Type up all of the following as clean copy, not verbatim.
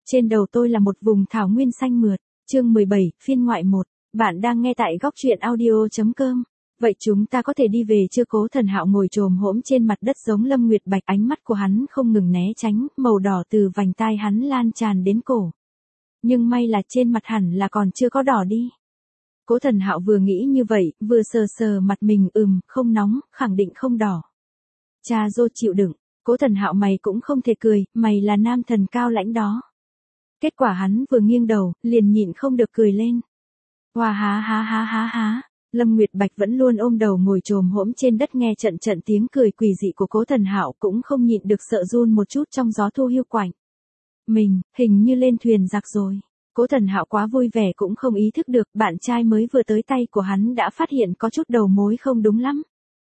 Trên đầu tôi là một vùng thảo nguyên xanh mượt. Chương 17, phiên ngoại 1. Bạn đang nghe tại góc truyện audio.com. Vậy chúng ta có thể đi về chưa? Cố Thần Hạo ngồi chồm hổm trên mặt đất giống Lâm Nguyệt Bạch, ánh mắt của hắn không ngừng né tránh, màu đỏ từ vành tai hắn lan tràn đến cổ. Nhưng may là trên mặt hẳn là còn chưa có đỏ đi. Cố Thần Hạo vừa nghĩ như vậy, vừa sờ sờ mặt mình, không nóng, khẳng định không đỏ. Cha dô chịu đựng. Cố Thần Hạo mày cũng không thể cười, mày là nam thần cao lãnh đó. Kết quả hắn vừa nghiêng đầu, liền nhịn không được cười lên. Hoa há há há há há. Lâm Nguyệt Bạch vẫn luôn ôm đầu ngồi chồm hổm trên đất, nghe trận trận tiếng cười quỷ dị của Cố Thần Hạo cũng không nhịn được sợ run một chút trong gió thu hiu quạnh. Mình, hình như lên thuyền giặc rồi. Cố Thần Hạo quá vui vẻ cũng không ý thức được bạn trai mới vừa tới tay của hắn đã phát hiện có chút đầu mối không đúng lắm.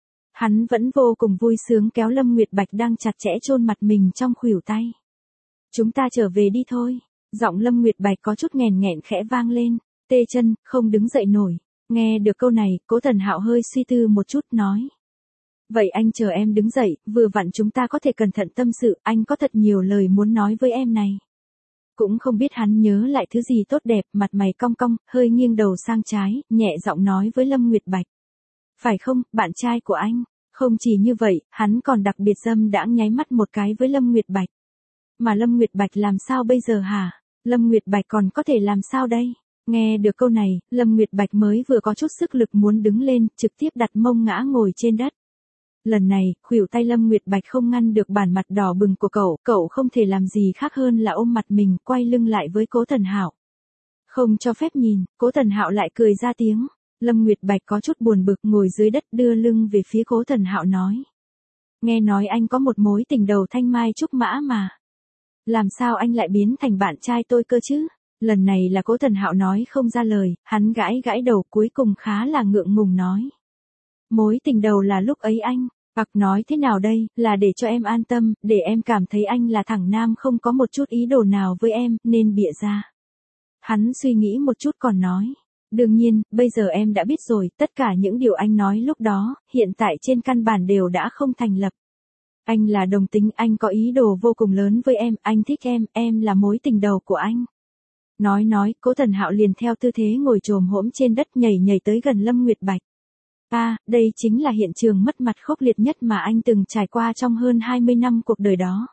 Hắn vẫn vô cùng vui sướng kéo Lâm Nguyệt Bạch đang chặt chẽ chôn mặt mình trong khuỷu tay. Chúng ta trở về đi thôi. Giọng Lâm Nguyệt Bạch có chút nghèn nghẹn khẽ vang lên, tê chân, không đứng dậy nổi. Nghe được câu này, Cố Thần Hạo hơi suy tư một chút nói. Vậy anh chờ em đứng dậy, vừa vặn chúng ta có thể cẩn thận tâm sự, anh có thật nhiều lời muốn nói với em này. Cũng không biết hắn nhớ lại thứ gì tốt đẹp, mặt mày cong cong, hơi nghiêng đầu sang trái, nhẹ giọng nói với Lâm Nguyệt Bạch. Phải không, bạn trai của anh? Không chỉ như vậy, hắn còn đặc biệt dâm đãng nháy mắt một cái với Lâm Nguyệt Bạch. Mà Lâm Nguyệt Bạch làm sao bây giờ hả? Lâm Nguyệt Bạch còn có thể làm sao đây? Nghe được câu này, Lâm Nguyệt Bạch mới vừa có chút sức lực muốn đứng lên, trực tiếp đặt mông ngã ngồi trên đất. Lần này, khuỷu tay Lâm Nguyệt Bạch không ngăn được bản mặt đỏ bừng của cậu không thể làm gì khác hơn là ôm mặt mình, quay lưng lại với Cố Thần Hạo. Không cho phép nhìn, Cố Thần Hạo lại cười ra tiếng. Lâm Nguyệt Bạch có chút buồn bực ngồi dưới đất đưa lưng về phía Cố Thần Hạo nói. Nghe nói anh có một mối tình đầu thanh mai trúc mã mà. Làm sao anh lại biến thành bạn trai tôi cơ chứ? Lần này là Cố Thần Hạo nói không ra lời, hắn gãi gãi đầu cuối cùng khá là ngượng ngùng nói. Mối tình đầu là lúc ấy anh, nói thế nào đây, là để cho em an tâm, để em cảm thấy anh là thằng nam không có một chút ý đồ nào với em, nên bịa ra. Hắn suy nghĩ một chút còn nói. Đương nhiên, bây giờ em đã biết rồi, tất cả những điều anh nói lúc đó, hiện tại trên căn bản đều đã không thành lập. Anh là đồng tính, anh có ý đồ vô cùng lớn với em, anh thích em là mối tình đầu của anh. Nói, Cố Thần Hạo liền theo tư thế ngồi chồm hổm trên đất nhảy tới gần Lâm Nguyệt Bạch. Đây chính là hiện trường mất mặt khốc liệt nhất mà anh từng trải qua trong hơn 20 năm cuộc đời đó.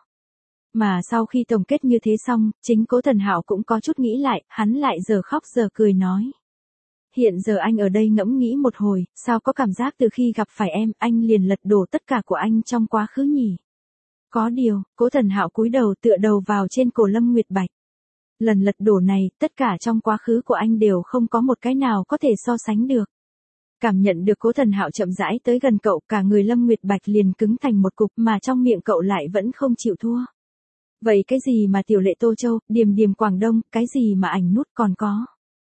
Mà sau khi tổng kết như thế xong, chính Cố Thần Hạo cũng có chút nghĩ lại, hắn lại giờ khóc giờ cười nói. Hiện giờ anh ở đây ngẫm nghĩ một hồi, sao có cảm giác từ khi gặp phải em, anh liền lật đổ tất cả của anh trong quá khứ nhỉ? Có điều, Cố Thần Hạo cúi đầu tựa đầu vào trên cổ Lâm Nguyệt Bạch. Lần lật đổ này, tất cả trong quá khứ của anh đều không có một cái nào có thể so sánh được. Cảm nhận được Cố Thần Hạo chậm rãi tới gần cậu, cả người Lâm Nguyệt Bạch liền cứng thành một cục mà trong miệng cậu lại vẫn không chịu thua. Vậy cái gì mà Tiểu Lệ Tô Châu, Điềm Điềm Quảng Đông, cái gì mà ảnh nút còn có?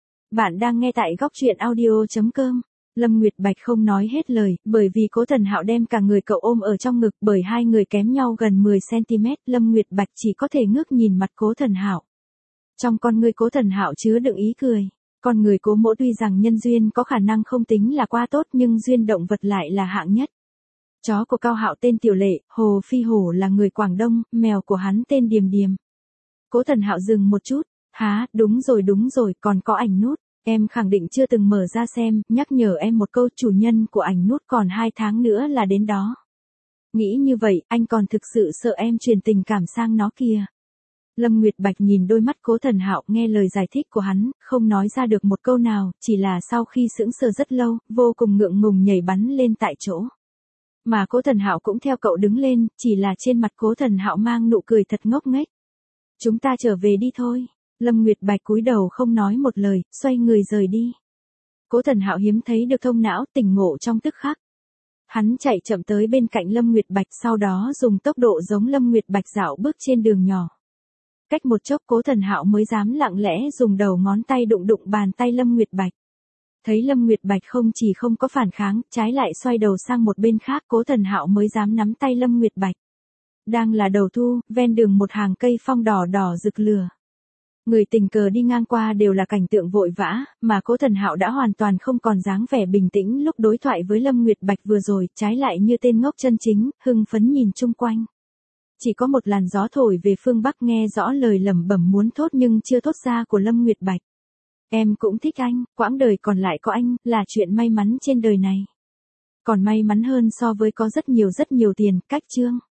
Bạn đang nghe tại góc truyện audio.com. Lâm Nguyệt Bạch không nói hết lời, bởi vì Cố Thần Hạo đem cả người cậu ôm ở trong ngực, bởi hai người kém nhau gần 10cm, Lâm Nguyệt Bạch chỉ có thể ngước nhìn mặt Cố Thần Hạo. Trong con người Cố Thần Hạo chứa đựng ý cười. Con người Cố mỗ tuy rằng nhân duyên có khả năng không tính là quá tốt nhưng duyên động vật lại là hạng nhất. Chó của Cao Hạo tên Tiểu Lệ, Hồ Phi Hổ là người Quảng Đông, mèo của hắn tên Điềm Điềm. Cố Thần Hạo dừng một chút. Đúng rồi, còn có ảnh nút. Em khẳng định chưa từng mở ra xem, nhắc nhở em một câu, chủ nhân của ảnh nút còn 2 tháng nữa là đến đó. Nghĩ như vậy, anh còn thực sự sợ em truyền tình cảm sang nó kìa. Lâm Nguyệt Bạch nhìn đôi mắt Cố Thần Hạo, nghe lời giải thích của hắn, không nói ra được một câu nào, chỉ là sau khi sững sờ rất lâu, vô cùng ngượng ngùng nhảy bắn lên tại chỗ. Mà Cố Thần Hạo cũng theo cậu đứng lên, chỉ là trên mặt Cố Thần Hạo mang nụ cười thật ngốc nghếch. Chúng ta trở về đi thôi. Lâm Nguyệt Bạch cúi đầu không nói một lời, xoay người rời đi. Cố Thần Hạo hiếm thấy được thông não tỉnh ngộ trong tức khắc. Hắn chạy chậm tới bên cạnh Lâm Nguyệt Bạch, sau đó dùng tốc độ giống Lâm Nguyệt Bạch dạo bước trên đường nhỏ. Cách một chốc Cố Thần Hạo mới dám lặng lẽ dùng đầu ngón tay đụng bàn tay Lâm Nguyệt Bạch. Thấy Lâm Nguyệt Bạch không chỉ không có phản kháng, trái lại xoay đầu sang một bên khác, Cố Thần Hạo mới dám nắm tay Lâm Nguyệt Bạch. Đang là đầu thu, ven đường một hàng cây phong đỏ rực lửa. Người tình cờ đi ngang qua đều là cảnh tượng vội vã, mà Cố Thần Hạo đã hoàn toàn không còn dáng vẻ bình tĩnh lúc đối thoại với Lâm Nguyệt Bạch vừa rồi, trái lại như tên ngốc chân chính, hưng phấn nhìn chung quanh. Chỉ có một làn gió thổi về phương Bắc nghe rõ lời lẩm bẩm muốn thốt nhưng chưa thốt ra của Lâm Nguyệt Bạch. Em cũng thích anh, quãng đời còn lại có anh, là chuyện may mắn trên đời này. Còn may mắn hơn so với có rất nhiều tiền, cách chương.